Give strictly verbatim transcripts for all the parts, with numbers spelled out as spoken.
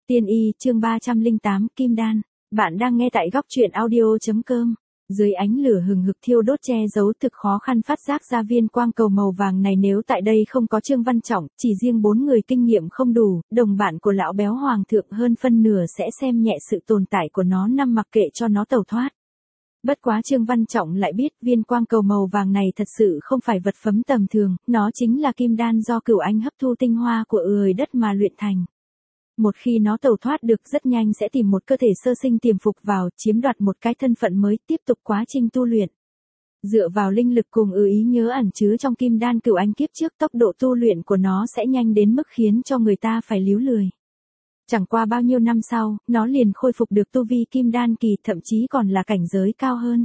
Tiên y chương ba trăm lẻ tám Kim Đan. Bạn đang nghe tại góc truyện audio.com. Dưới ánh lửa hừng hực thiêu đốt che giấu thực khó khăn phát giác ra viên quang cầu màu vàng này, nếu tại đây không có Trương Văn Trọng, chỉ riêng bốn người kinh nghiệm không đủ, đồng bạn của lão béo hoàng thượng hơn phân nửa sẽ xem nhẹ sự tồn tại của nó, nằm mặc kệ cho nó tẩu thoát. Bất quá Trương Văn Trọng lại biết viên quang cầu màu vàng này thật sự không phải vật phẩm tầm thường, nó chính là kim đan do Cửu Anh hấp thu tinh hoa của ười đất mà luyện thành. Một khi nó tẩu thoát được, rất nhanh sẽ tìm một cơ thể sơ sinh tiềm phục vào, chiếm đoạt một cái thân phận mới, tiếp tục quá trình tu luyện. Dựa vào linh lực cùng ư ý nhớ ẩn chứa trong kim đan Cửu Anh kiếp trước, tốc độ tu luyện của nó sẽ nhanh đến mức khiến cho người ta phải líu lười. Chẳng qua bao nhiêu năm sau, nó liền khôi phục được tu vi kim đan kỳ, thậm chí còn là cảnh giới cao hơn.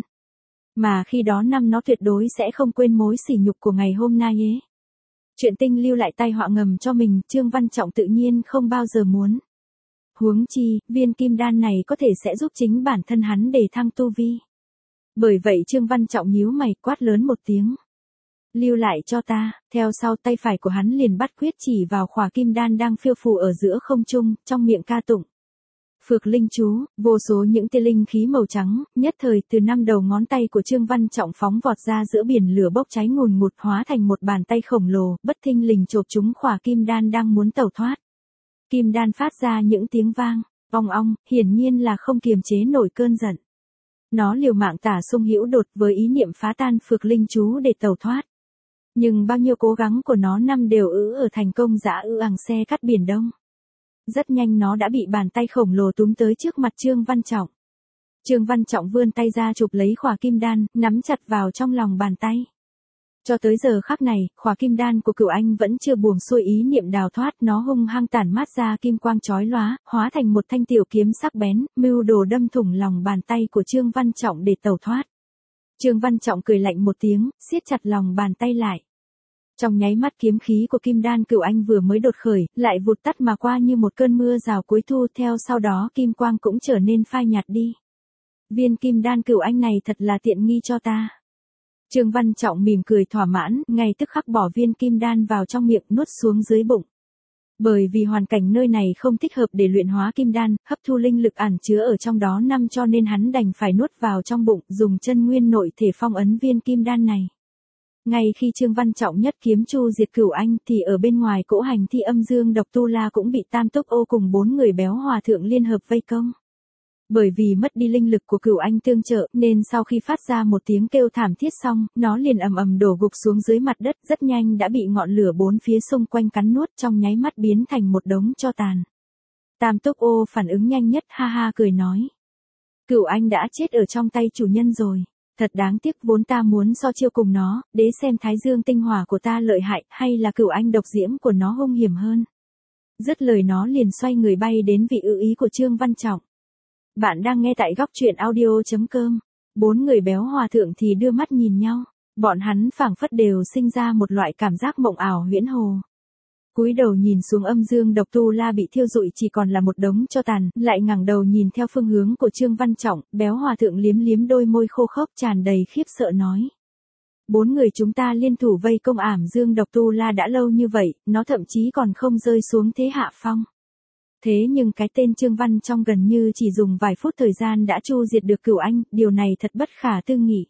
Mà khi đó năm nó tuyệt đối sẽ không quên mối sỉ nhục của ngày hôm nay ấy. Chuyện tinh lưu lại tai họa ngầm cho mình, Trương Văn Trọng tự nhiên không bao giờ muốn. Huống chi, viên kim đan này có thể sẽ giúp chính bản thân hắn để thăng tu vi. Bởi vậy Trương Văn Trọng nhíu mày, quát lớn một tiếng. Lưu lại cho ta. Theo sau, tay phải của hắn liền bắt quyết chỉ vào khỏa kim đan đang phiêu phù ở giữa không trung, trong miệng ca tụng Phược linh chú. Vô số những tia linh khí màu trắng, nhất thời từ năm đầu ngón tay của Trương Văn Trọng phóng vọt ra giữa biển lửa bốc cháy ngùn ngụt, hóa thành một bàn tay khổng lồ, bất thình lình chộp trúng khỏa kim đan đang muốn tẩu thoát. Kim đan phát ra những tiếng vang ong ong, hiển nhiên là không kiềm chế nổi cơn giận. Nó liều mạng tả xung hữu đột với ý niệm phá tan phược linh chú để tẩu thoát. Nhưng bao nhiêu cố gắng của nó năm đều ứ ở thành công dã ư ằng xe cắt biển đông. Rất nhanh nó đã bị bàn tay khổng lồ túm tới trước mặt Trương Văn Trọng. Trương Văn Trọng vươn tay ra chụp lấy khỏa kim đan, nắm chặt vào trong lòng bàn tay. Cho tới giờ khắc này, khỏa kim đan của Cửu Anh vẫn chưa buông xuôi ý niệm đào thoát, nó hung hăng tản mát ra kim quang chói lóa, hóa thành một thanh tiểu kiếm sắc bén, mưu đồ đâm thủng lòng bàn tay của Trương Văn Trọng để tẩu thoát. Trương Văn Trọng cười lạnh một tiếng, siết chặt lòng bàn tay lại. Trong nháy mắt, kiếm khí của kim đan Cửu Anh vừa mới đột khởi, lại vụt tắt mà qua như một cơn mưa rào cuối thu, theo sau đó kim quang cũng trở nên phai nhạt đi. Viên kim đan Cửu Anh này thật là tiện nghi cho ta. Trương Văn Trọng mỉm cười thỏa mãn, ngay tức khắc bỏ viên kim đan vào trong miệng, nuốt xuống dưới bụng. Bởi vì hoàn cảnh nơi này không thích hợp để luyện hóa kim đan, hấp thu linh lực ẩn chứa ở trong đó năm, cho nên hắn đành phải nuốt vào trong bụng, dùng chân nguyên nội thể phong ấn viên kim đan này. Ngay khi Trương Văn Trọng nhất kiếm chu diệt Cửu Anh, thì ở bên ngoài cỗ hành thi âm dương độc tu la cũng bị Tam Túc Ô cùng bốn người béo hòa thượng liên hợp vây công. Bởi vì mất đi linh lực của Cửu Anh tương trợ, nên sau khi phát ra một tiếng kêu thảm thiết xong, nó liền ầm ầm đổ gục xuống dưới mặt đất, rất nhanh đã bị ngọn lửa bốn phía xung quanh cắn nuốt, trong nháy mắt biến thành một đống tro tàn. Tam Túc Ô phản ứng nhanh nhất, ha ha cười nói. Cửu Anh đã chết ở trong tay chủ nhân rồi. Thật đáng tiếc, vốn ta muốn so chiêu cùng nó, để xem thái dương tinh hỏa của ta lợi hại, hay là Cửu Anh độc diễm của nó hung hiểm hơn. Dứt lời nó liền xoay người bay đến vị ư ý của Trương Văn Trọng. Bạn đang nghe tại góc truyện audio.com. Bốn người béo hòa thượng thì đưa mắt nhìn nhau. Bọn hắn phảng phất đều sinh ra một loại cảm giác mộng ảo huyễn hồ. Cúi đầu nhìn xuống âm dương độc tu la bị thiêu rụi chỉ còn là một đống tro tàn, lại ngẩng đầu nhìn theo phương hướng của Trương Văn Trọng, béo hòa thượng liếm liếm đôi môi khô khốc tràn đầy khiếp sợ nói. Bốn người chúng ta liên thủ vây công ảm dương độc tu la đã lâu như vậy, nó thậm chí còn không rơi xuống thế hạ phong. Thế nhưng cái tên Trương Văn trong gần như chỉ dùng vài phút thời gian đã chu diệt được Cửu Anh, điều này thật bất khả tư nghị.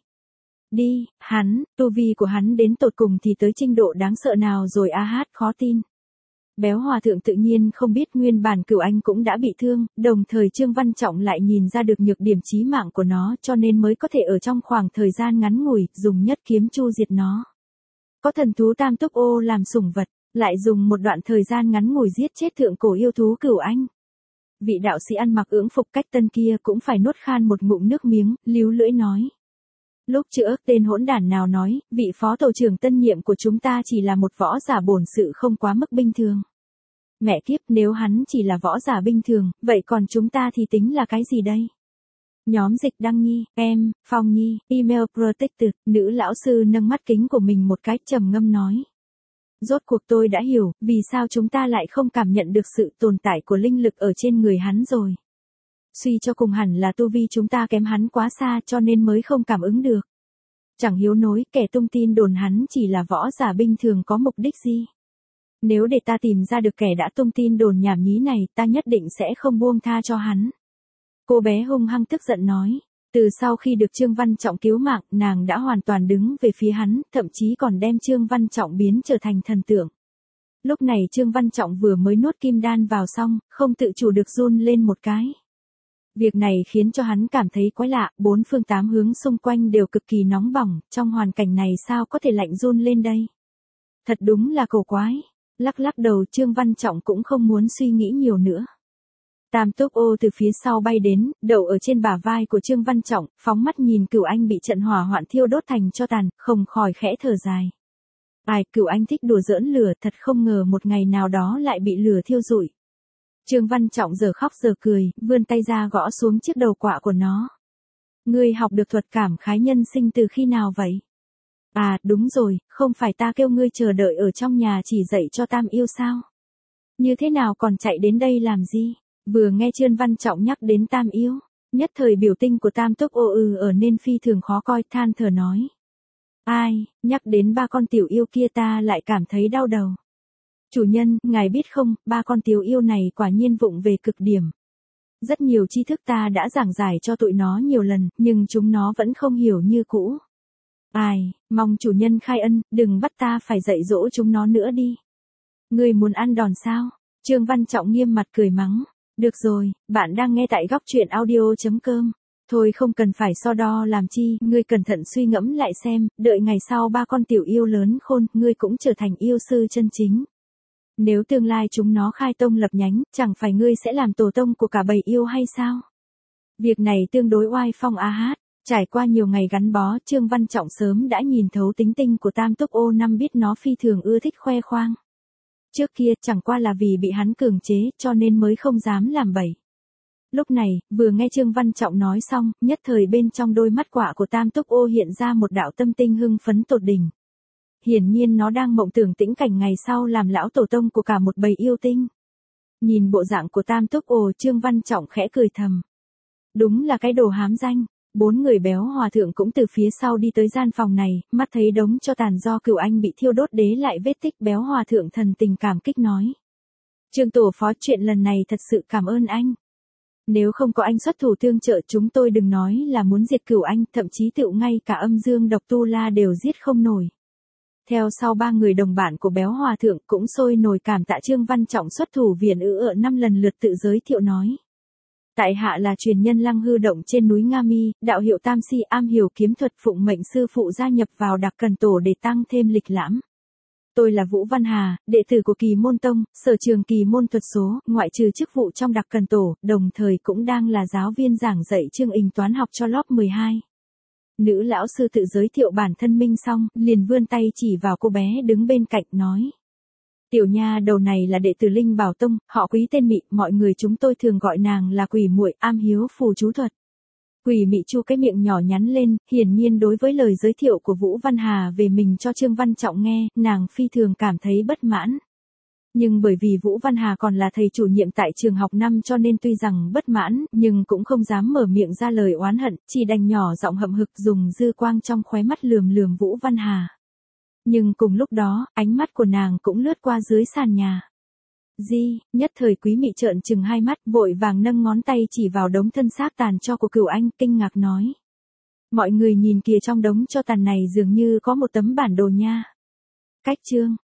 Đi, hắn, tu vi của hắn đến tột cùng thì tới trình độ đáng sợ nào rồi a hát khó tin. Béo hòa thượng tự nhiên không biết nguyên bản Cửu Anh cũng đã bị thương, đồng thời Trương Văn Trọng lại nhìn ra được nhược điểm chí mạng của nó, cho nên mới có thể ở trong khoảng thời gian ngắn ngủi, dùng nhất kiếm chu diệt nó. Có thần thú Tam Túc Ô làm sủng vật, lại dùng một đoạn thời gian ngắn ngủi giết chết thượng cổ yêu thú Cửu Anh. Vị đạo sĩ ăn mặc ưỡng phục cách tân kia cũng phải nuốt khan một ngụm nước miếng, líu lưỡi nói. Lúc trước tên hỗn đản nào nói, vị phó tổ trưởng tân nhiệm của chúng ta chỉ là một võ giả bổn sự không quá mức bình thường. Mẹ kiếp, nếu hắn chỉ là võ giả bình thường, vậy còn chúng ta thì tính là cái gì đây? Nhóm dịch đăng nhi, em, Phong Nhi, email protected, nữ lão sư nâng mắt kính của mình một cái trầm ngâm nói. Rốt cuộc tôi đã hiểu, vì sao chúng ta lại không cảm nhận được sự tồn tại của linh lực ở trên người hắn rồi. Suy cho cùng hẳn là tu vi chúng ta kém hắn quá xa cho nên mới không cảm ứng được. Chẳng hiếu nối, kẻ tung tin đồn hắn chỉ là võ giả bình thường có mục đích gì. Nếu để ta tìm ra được kẻ đã tung tin đồn nhảm nhí này, ta nhất định sẽ không buông tha cho hắn. Cô bé hung hăng tức giận nói. Từ sau khi được Trương Văn Trọng cứu mạng, nàng đã hoàn toàn đứng về phía hắn, thậm chí còn đem Trương Văn Trọng biến trở thành thần tượng. Lúc này Trương Văn Trọng vừa mới nuốt kim đan vào xong, không tự chủ được run lên một cái. Việc này khiến cho hắn cảm thấy quái lạ, bốn phương tám hướng xung quanh đều cực kỳ nóng bỏng, trong hoàn cảnh này sao có thể lạnh run lên đây? Thật đúng là cổ quái. Lắc lắc đầu Trương Văn Trọng cũng không muốn suy nghĩ nhiều nữa. Tam Túc Ô từ phía sau bay đến, đậu ở trên bả vai của Trương Văn Trọng, phóng mắt nhìn Cửu Anh bị trận hỏa hoạn thiêu đốt thành tro tàn, không khỏi khẽ thở dài. Ai, Cửu Anh thích đùa giỡn lửa, thật không ngờ một ngày nào đó lại bị lửa thiêu rụi. Trương Văn Trọng giờ khóc giờ cười, vươn tay ra gõ xuống chiếc đầu quạ của nó. Ngươi học được thuật cảm khái nhân sinh từ khi nào vậy? À, đúng rồi, không phải ta kêu ngươi chờ đợi ở trong nhà chỉ dạy cho Tam Yêu sao? Như thế nào còn chạy đến đây làm gì? Vừa nghe Trương Văn Trọng nhắc đến Tam Yêu, nhất thời biểu tình của Tam Túc Ô ư ở nên phi thường khó coi, than thở nói. Ai, nhắc đến ba con tiểu yêu kia ta lại cảm thấy đau đầu. Chủ nhân, ngài biết không, ba con tiểu yêu này quả nhiên vụng về cực điểm. Rất nhiều tri thức ta đã giảng giải cho tụi nó nhiều lần, nhưng chúng nó vẫn không hiểu như cũ. Ai, mong chủ nhân khai ân, đừng bắt ta phải dạy dỗ chúng nó nữa đi. Ngươi muốn ăn đòn sao? Trương Văn Trọng nghiêm mặt cười mắng. Được rồi, bạn đang nghe tại góc truyện audio chấm com. Thôi không cần phải so đo làm chi, ngươi cẩn thận suy ngẫm lại xem, đợi ngày sau ba con tiểu yêu lớn khôn, ngươi cũng trở thành yêu sư chân chính. Nếu tương lai chúng nó khai tông lập nhánh, chẳng phải ngươi sẽ làm tổ tông của cả bầy yêu hay sao? Việc này tương đối oai phong a hát. Trải qua nhiều ngày gắn bó, Trương Văn Trọng sớm đã nhìn thấu tính tình của Tam Túc Ô năm, biết nó phi thường ưa thích khoe khoang. Trước kia chẳng qua là vì bị hắn cường chế, cho nên mới không dám làm bậy. Lúc này, vừa nghe Trương Văn Trọng nói xong, nhất thời bên trong đôi mắt quạ của Tam Túc Ô hiện ra một đạo tâm tinh hưng phấn tột đỉnh. Hiển nhiên nó đang mộng tưởng tĩnh cảnh ngày sau làm lão tổ tông của cả một bầy yêu tinh. Nhìn bộ dạng của Tam Túc Ô, Trương Văn Trọng khẽ cười thầm. Đúng là cái đồ hám danh. Bốn người béo hòa thượng cũng từ phía sau đi tới gian phòng này, mắt thấy đống cho tàn do Cửu Anh bị thiêu đốt đế lại vết tích, béo hòa thượng thần tình cảm kích nói. Trương tổ phó, chuyện lần này thật sự cảm ơn anh. Nếu không có anh xuất thủ tương trợ, chúng tôi đừng nói là muốn diệt Cửu Anh, thậm chí tựu ngay cả âm dương độc tu la đều giết không nổi. Theo sau ba người đồng bạn của béo hòa thượng cũng sôi nổi cảm tạ Trương Văn Trọng xuất thủ viền ư ở năm lần lượt tự giới thiệu nói. Tại hạ là truyền nhân Lăng Hư Động trên núi Nga Mi, đạo hiệu Tam Si, am hiểu kiếm thuật, phụng mệnh sư phụ gia nhập vào Đặc Cần Tổ để tăng thêm lịch lãm. Tôi là Vũ Văn Hà, đệ tử của Kỳ Môn Tông, sở trường Kỳ Môn thuật số, ngoại trừ chức vụ trong Đặc Cần Tổ, đồng thời cũng đang là giáo viên giảng dạy chương trình toán học cho lớp mười hai. Nữ lão sư tự giới thiệu bản thân minh xong, liền vươn tay chỉ vào cô bé đứng bên cạnh nói. Tiểu nha đầu này là đệ tử Linh Bảo Tông, họ Quý tên Mị, mọi người chúng tôi thường gọi nàng là Quỷ Muội, am hiếu phù chú thuật. Quỷ Mị chu cái miệng nhỏ nhắn lên, hiển nhiên đối với lời giới thiệu của Vũ Văn Hà về mình cho Trương Văn Trọng nghe, nàng phi thường cảm thấy bất mãn. Nhưng bởi vì Vũ Văn Hà còn là thầy chủ nhiệm tại trường học năm cho nên tuy rằng bất mãn, nhưng cũng không dám mở miệng ra lời oán hận, chỉ đành nhỏ giọng hậm hực dùng dư quang trong khóe mắt lườm lườm Vũ Văn Hà. Nhưng cùng lúc đó, ánh mắt của nàng cũng lướt qua dưới sàn nhà. Di, nhất thời Quý Mị trợn trừng hai mắt, vội vàng nâng ngón tay chỉ vào đống thân xác tàn tro của Cửu Anh, kinh ngạc nói. Mọi người nhìn kìa, trong đống cho tàn này dường như có một tấm bản đồ nha. Cách chương.